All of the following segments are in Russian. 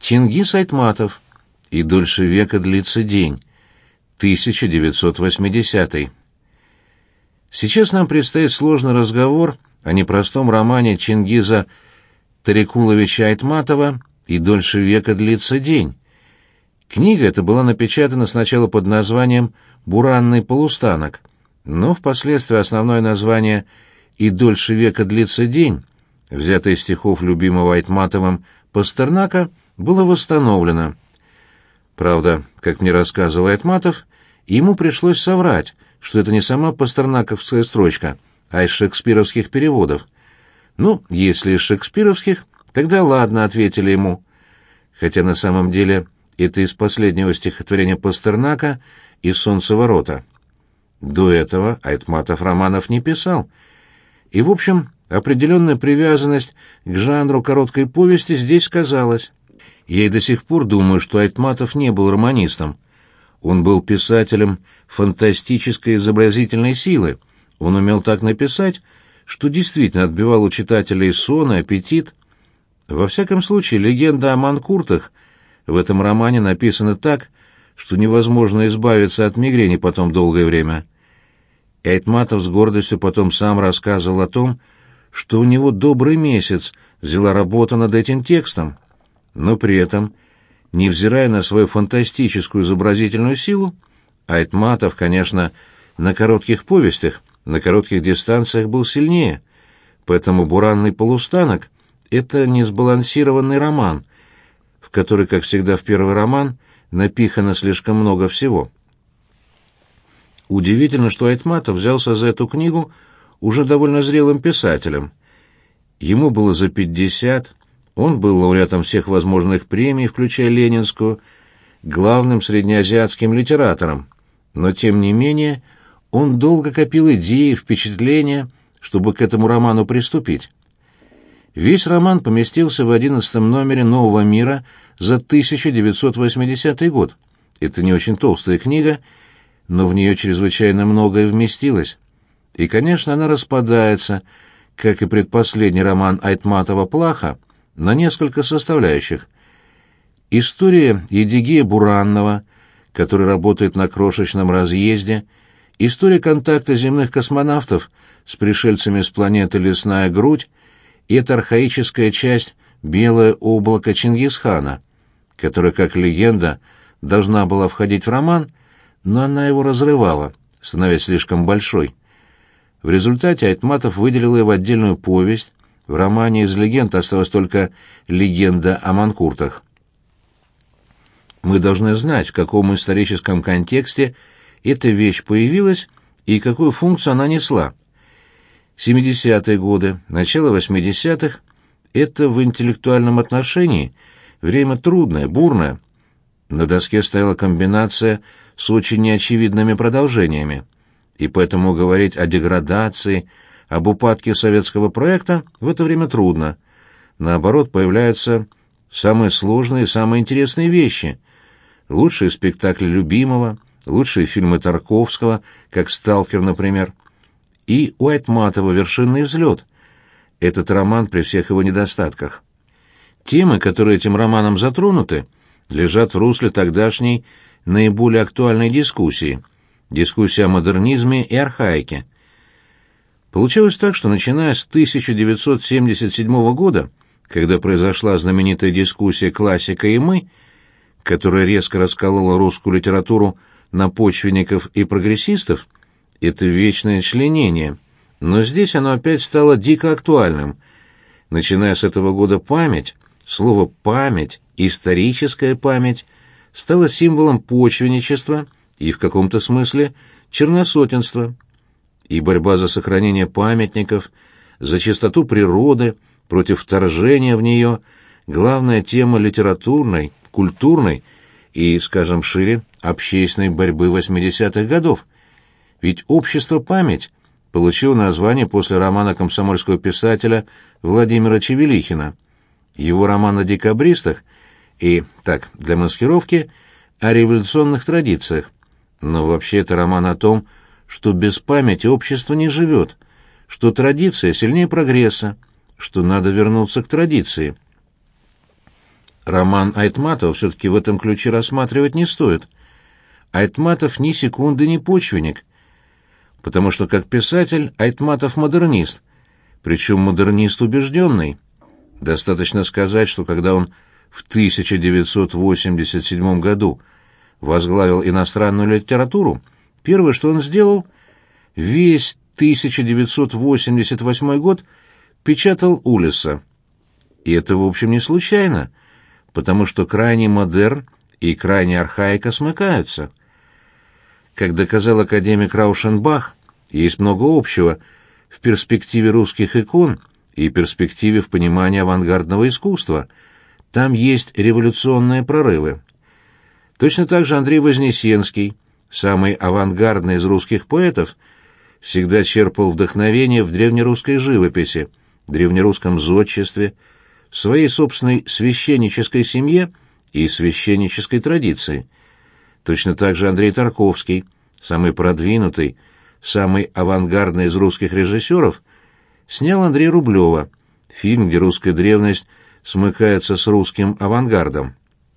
Чингис Айтматов. «И дольше века длится день». 1980. Сейчас нам предстоит сложный разговор о непростом романе Чингиза Тарикуловича Айтматова «И дольше века длится день». Книга эта была напечатана сначала под названием «Буранный полустанок», но впоследствии основное название «И дольше века длится день», взятое из стихов любимого Айтматовым Пастернака, было восстановлено. Правда, как мне рассказывал Айтматов, ему пришлось соврать, что это не сама пастернаковская строчка, а из шекспировских переводов. «Ну, если из шекспировских, тогда ладно», — ответили ему. Хотя на самом деле это из последнего стихотворения Пастернака «Из солнцеворота». До этого Айтматов романов не писал. И, в общем, определенная привязанность к жанру короткой повести здесь сказалась. Я и до сих пор думаю, что Айтматов не был романистом. Он был писателем фантастической изобразительной силы. Он умел так написать, что действительно отбивал у читателей сон и аппетит. Во всяком случае, легенда о манкуртах в этом романе написана так, что невозможно избавиться от мигрени потом долгое время. И Айтматов с гордостью потом сам рассказывал о том, что у него добрый месяц взяла работа над этим текстом. Но при этом, невзирая на свою фантастическую изобразительную силу, Айтматов, конечно, на коротких повестях, на коротких дистанциях был сильнее, поэтому «Буранный полустанок» — это не сбалансированный роман, в который, как всегда в первый роман, напихано слишком много всего. Удивительно, что Айтматов взялся за эту книгу уже довольно зрелым писателем. Ему было за 50, он был лауреатом всех возможных премий, включая Ленинскую, главным среднеазиатским литератором, но, тем не менее, он долго копил идеи, впечатления, чтобы к этому роману приступить. Весь роман поместился в 11-м номере «Нового мира» за 1980 год. Это не очень толстая книга, но в нее чрезвычайно многое вместилось. И, конечно, она распадается, как и предпоследний роман Айтматова «Плаха», на несколько составляющих. История Едигея Буранного, который работает на крошечном разъезде, история контакта земных космонавтов с пришельцами с планеты Лесная Грудь, и эта архаическая часть «Белое облако Чингисхана», которая, как легенда, должна была входить в роман, но она его разрывала, становясь слишком большой. В результате Айтматов выделил ее в отдельную повесть. В романе из легенд осталась только легенда о манкуртах. Мы должны знать, в каком историческом контексте эта вещь появилась и какую функцию она несла. 70-е годы, начало 80-х — это в интеллектуальном отношении время трудное, бурное. На доске стояла комбинация с очень неочевидными продолжениями, и поэтому говорить о деградации, об упадке советского проекта в это время трудно. Наоборот, появляются самые сложные и самые интересные вещи. Лучшие спектакли любимого, лучшие фильмы Тарковского, как «Сталкер», например. И у Айтматова «Вершинный взлет». Этот роман при всех его недостатках. Темы, которые этим романом затронуты, лежат в русле тогдашней наиболее актуальной дискуссии о модернизме и архаике. Получилось так, что начиная с 1977 года, когда произошла знаменитая дискуссия «Классика и мы», которая резко расколола русскую литературу на почвенников и прогрессистов, это вечное членение, но здесь оно опять стало дико актуальным. Начиная с этого года память, слово «память», историческая память, стало символом почвенничества и, в каком-то смысле, черносотенства. И борьба за сохранение памятников, за чистоту природы, против вторжения в нее — главная тема литературной, культурной и, скажем шире, общественной борьбы 80-х годов. Ведь общество «Память» получило название после романа комсомольского писателя Владимира Чевелихина. Его роман о декабристах и, так, для маскировки, о революционных традициях. Но вообще это роман о том, что без памяти общество не живет, что традиция сильнее прогресса, что надо вернуться к традиции. роман Айтматова все-таки в этом ключе рассматривать не стоит. Айтматов ни секунды не почвенник, потому что как писатель Айтматов модернист, причем модернист убежденный. Достаточно сказать, что когда он в 1987 году возглавил иностранную литературу, первое, что он сделал, весь 1988 год печатал Улисса. И это, в общем, не случайно, потому что крайний модерн и крайняя архаика смыкаются. Как доказал академик Раушенбах, есть много общего в перспективе русских икон и перспективе в понимании авангардного искусства. Там есть революционные прорывы. Точно так же Андрей Вознесенский, самый авангардный из русских поэтов, всегда черпал вдохновение в древнерусской живописи, древнерусском зодчестве, в своей собственной священнической семье и священнической традиции. Точно так же Андрей Тарковский, самый продвинутый, самый авангардный из русских режиссеров, снял Андрея Рублева, фильм, где русская древность смыкается с русским авангардом.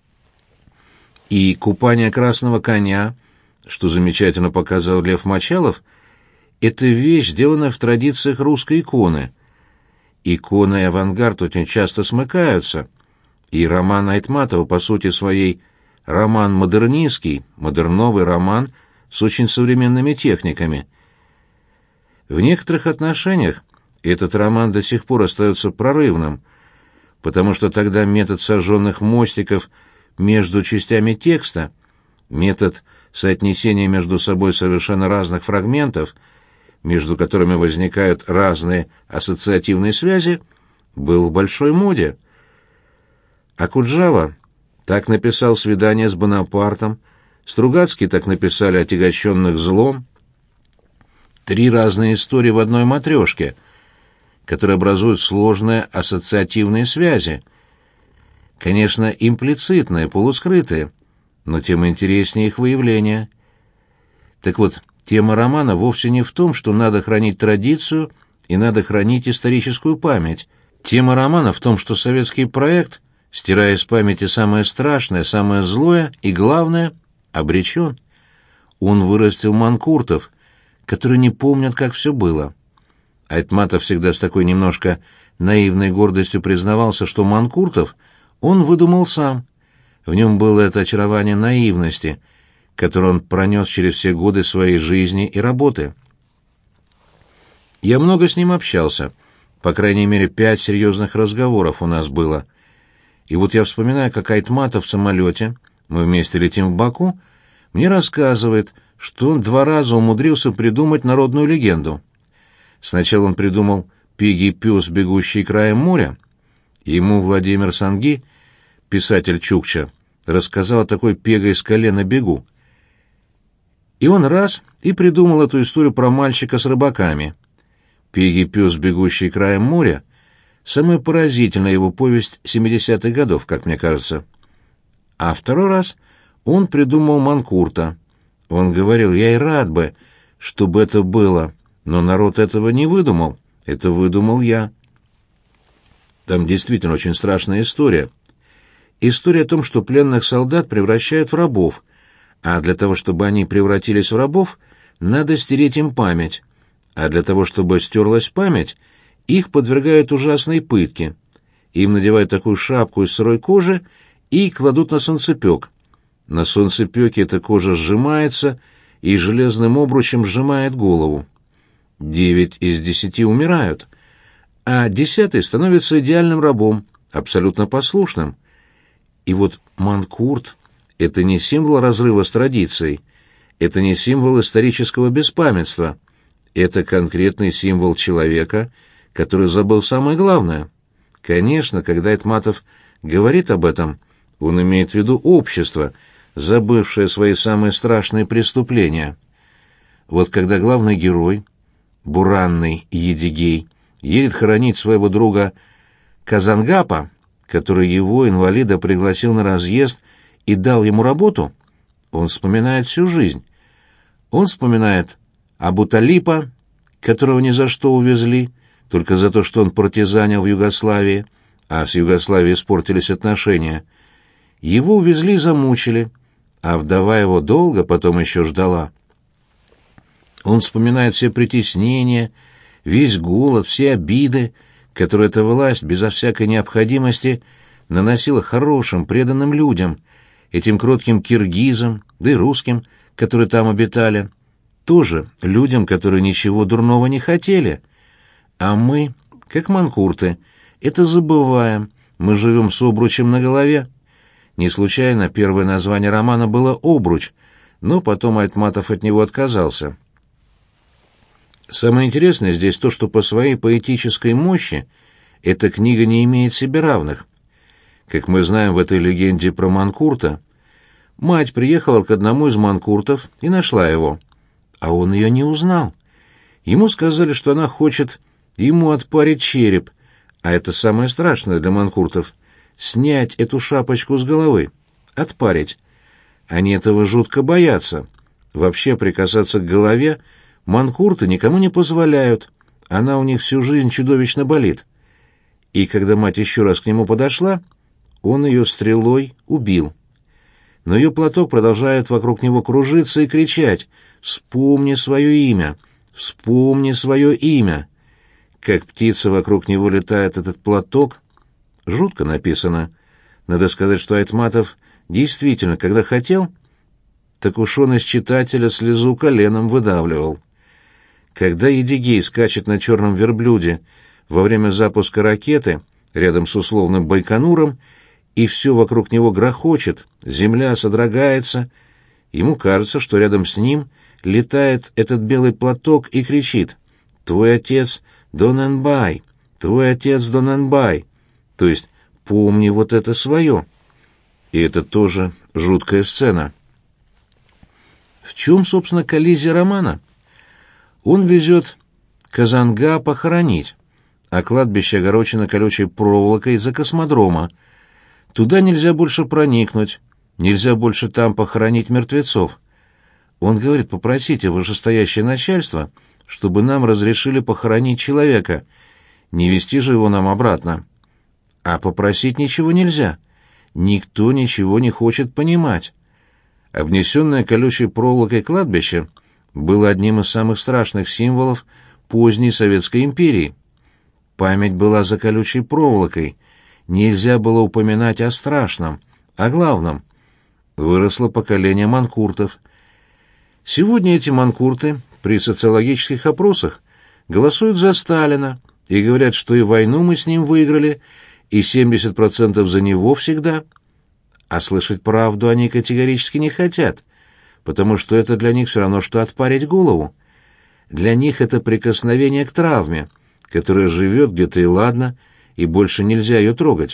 И «Купание красного коня», что замечательно показал Лев Мочалов, это вещь, сделанная в традициях русской иконы. Икона и авангард очень часто смыкаются, и роман Айтматова, по сути своей, роман модернистский, модерновый роман с очень современными техниками. В некоторых отношениях этот роман до сих пор остается прорывным, потому что тогда метод сожженных мостиков между частями текста, метод соотнесения между собой совершенно разных фрагментов, между которыми возникают разные ассоциативные связи, был в большой моде. Окуджава так написал «Свидание с Бонапартом», Стругацкий так написали «Отягощенных злом». Три разные истории в одной матрешке, которые образуют сложные ассоциативные связи. Конечно, имплицитные, полускрытые, но тем интереснее их выявление. Так вот, тема романа вовсе не в том, что надо хранить традицию и надо хранить историческую память. Тема романа в том, что советский проект, стирая из памяти самое страшное, самое злое и, главное, обречен. Он вырастил манкуртов, которые не помнят, как все было. Айтматов всегда с такой немножко наивной гордостью признавался, что манкуртов он выдумал сам. В нем было это очарование наивности, которое он пронес через все годы своей жизни и работы. Я много с ним общался, по крайней мере 5 серьезных разговоров у нас было. И вот я вспоминаю, как Айтматов в самолете, мы вместе летим в Баку, мне рассказывает, что он 2 раза умудрился придумать народную легенду. Сначала он придумал «Пиги пёс, бегущий краем моря». Ему Владимир Санги, писатель Чукча, рассказал о такой пегой скале на бегу. И он раз и придумал эту историю про мальчика с рыбаками. «Пиги пёс, бегущий краем моря» — самая поразительная его повесть 70-х годов, как мне кажется. А второй раз он придумал манкурта. Он говорил: «Я и рад бы, чтобы это было, но народ этого не выдумал, это выдумал я». Там действительно очень страшная история. История о том, что пленных солдат превращают в рабов, а для того, чтобы они превратились в рабов, надо стереть им память, а для того, чтобы стерлась память, их подвергают ужасной пытке. Им надевают такую шапку из сырой кожи и кладут на солнцепек. На солнцепеке эта кожа сжимается и железным обручем сжимает голову. 9 из 10 умирают, а 10-й становится идеальным рабом, абсолютно послушным. И вот манкурт — это не символ разрыва с традицией, это не символ исторического беспамятства, это конкретный символ человека, который забыл самое главное. Конечно, когда Айтматов говорит об этом, он имеет в виду общество, забывшее свои самые страшные преступления. Вот когда главный герой, буранный Едигей, едет хоронить своего друга Казангапа, который его, инвалида, пригласил на разъезд и дал ему работу, он вспоминает всю жизнь. Он вспоминает Абуталипа, которого ни за что увезли, только за то, что он партизанил в Югославии, а с Югославией испортились отношения. Его увезли и замучили, а вдова его долго потом еще ждала. Он вспоминает все притеснения, весь голод, все обиды, которые эта власть безо всякой необходимости наносила хорошим, преданным людям, этим кротким киргизам, да и русским, которые там обитали, тоже людям, которые ничего дурного не хотели. А мы, как манкурты, это забываем, мы живем с обручем на голове. Не случайно первое название романа было «Обруч», но потом Айтматов от него отказался. Самое интересное здесь то, что по своей поэтической мощи эта книга не имеет себе равных. Как мы знаем в этой легенде про манкурта, мать приехала к одному из манкуртов и нашла его, а он ее не узнал. Ему сказали, что она хочет ему отпарить череп, а это самое страшное для манкуртов — снять эту шапочку с головы, отпарить. Они этого жутко боятся. Вообще прикасаться к голове манкурты никому не позволяют, она у них всю жизнь чудовищно болит. И когда мать еще раз к нему подошла, он ее стрелой убил. Но ее платок продолжает вокруг него кружиться и кричать: «Вспомни свое имя! Вспомни свое имя!» Как птица вокруг него летает этот платок. Жутко написано. Надо сказать, что Айтматов действительно, когда хотел, так уж он из читателя слезу коленом выдавливал. Когда Едигей скачет на черном верблюде во время запуска ракеты рядом с условным Байконуром, и все вокруг него грохочет, земля содрогается, ему кажется, что рядом с ним летает этот белый платок и кричит: «Твой отец Доненбай! Твой отец Доненбай!» То есть «Помни вот это свое». И это тоже жуткая сцена. В чем, собственно, коллизия романа? Он везет Казанга похоронить, а кладбище огорочено колючей проволокой из-за космодрома. Туда нельзя больше проникнуть, нельзя больше там похоронить мертвецов. Он говорит: попросите вышестоящее начальство, чтобы нам разрешили похоронить человека, не везти же его нам обратно. А попросить ничего нельзя, никто ничего не хочет понимать. Обнесенное колючей проволокой кладбище было одним из самых страшных символов поздней Советской империи. Память была за колючей проволокой, нельзя было упоминать о страшном, о главном. Выросло поколение манкуртов. Сегодня эти манкурты при социологических опросах голосуют за Сталина и говорят, что и войну мы с ним выиграли, и 70% за него всегда. А слышать правду они категорически не хотят, потому что это для них все равно, что отпарить голову. Для них это прикосновение к травме, которая живет где-то и ладно, и больше нельзя ее трогать.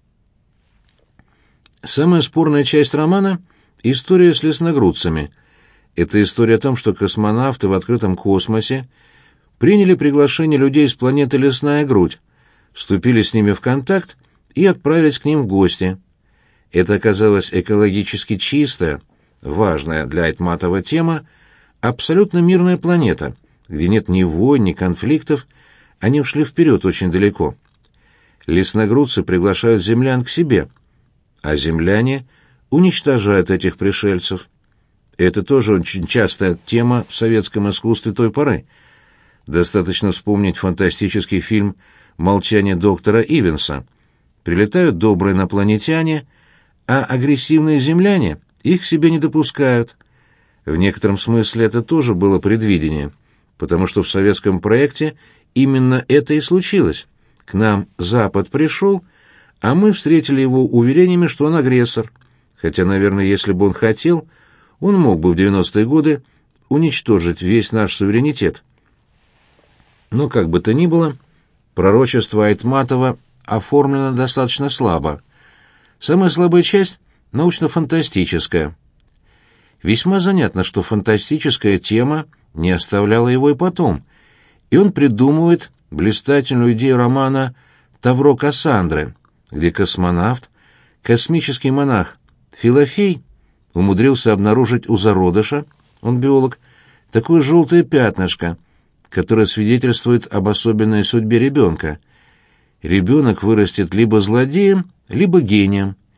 Самая спорная часть романа — история с лесногрудцами. Это история о том, что космонавты в открытом космосе приняли приглашение людей с планеты Лесная Грудь, вступили с ними в контакт и отправились к ним в гости. Это оказалась экологически чистая, важная для Айтматова тема, абсолютно мирная планета, где нет ни войн, ни конфликтов. Они ушли вперед очень далеко. Лесногрудцы приглашают землян к себе, а земляне уничтожают этих пришельцев. Это тоже очень частая тема в советском искусстве той поры. Достаточно вспомнить фантастический фильм «Молчание доктора Ивенса». Прилетают добрые инопланетяне, а агрессивные земляне их к себе не допускают. В некотором смысле это тоже было предвидение, потому что в советском проекте именно это и случилось. К нам Запад пришел, а мы встретили его уверениями, что он агрессор, хотя, наверное, если бы он хотел, он мог бы в 90-е годы уничтожить весь наш суверенитет. Но как бы то ни было, пророчество Айтматова оформлено достаточно слабо. Самая слабая часть — научно-фантастическая. Весьма занятно, что фантастическая тема не оставляла его и потом, и он придумывает блистательную идею романа «Тавро Кассандры», где космонавт, космический монах Филофей умудрился обнаружить у зародыша, он биолог, такое желтое пятнышко, которое свидетельствует об особенной судьбе ребенка. Ребенок вырастет либо злодеем, либо гением.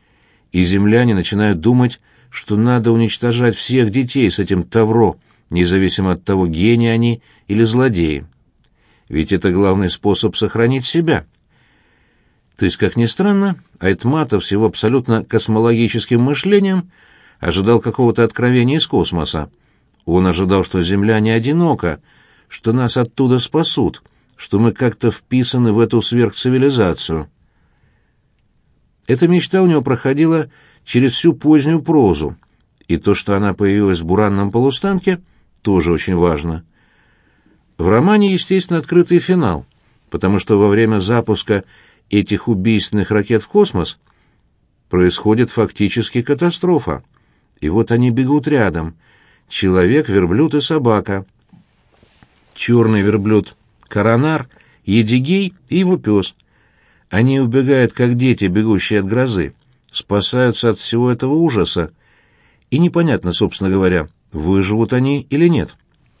и земляне начинают думать, что надо уничтожать всех детей с этим тавро, независимо от того, гении они или злодеи. Ведь это главный способ сохранить себя. То есть, как ни странно, Айтматов с его абсолютно космологическим мышлением ожидал какого-то откровения из космоса. Он ожидал, что Земля не одинока, что нас оттуда спасут, что мы как-то вписаны в эту сверхцивилизацию. Эта мечта у него проходила через всю позднюю прозу, и то, что она появилась в «Буранном полустанке», тоже очень важно. В романе, естественно, открытый финал, потому что во время запуска этих убийственных ракет в космос происходит фактически катастрофа. И вот они бегут рядом. Человек, верблюд и собака. Черный верблюд Коронар, Едигей и его пес. Они убегают, как дети, бегущие от грозы, спасаются от всего этого ужаса. И непонятно, собственно говоря, выживут они или нет.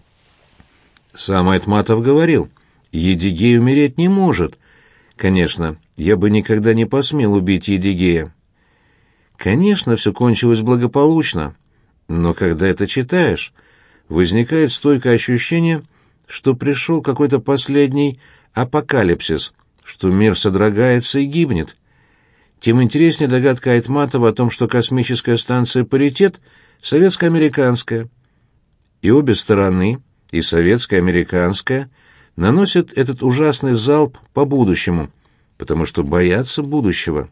Сам Айтматов говорил, Едигей умереть не может. Конечно, я бы никогда не посмел убить Едигея. Конечно, все кончилось благополучно, но когда это читаешь, возникает стойкое ощущение, что пришел какой-то последний апокалипсис, что мир содрогается и гибнет. Тем интереснее догадка Айтматова о том, что космическая станция «Паритет» советско-американская. И обе стороны, и советская, и американская, наносят этот ужасный залп по будущему, потому что боятся будущего.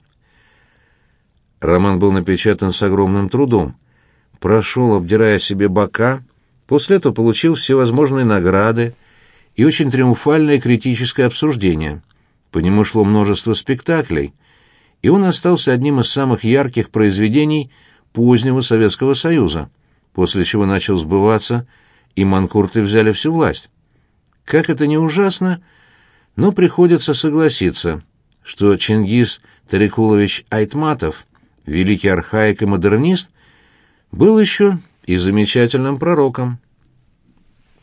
Роман был напечатан с огромным трудом. Прошел, обдирая себе бока, после этого получил всевозможные награды и очень триумфальное критическое обсуждение. По нему шло множество спектаклей, и он остался одним из самых ярких произведений позднего Советского Союза, после чего начал сбываться, и манкурты взяли всю власть. Как это ни ужасно, но приходится согласиться, что Чингис Тарикулович Айтматов, великий архаик и модернист, был еще и замечательным пророком.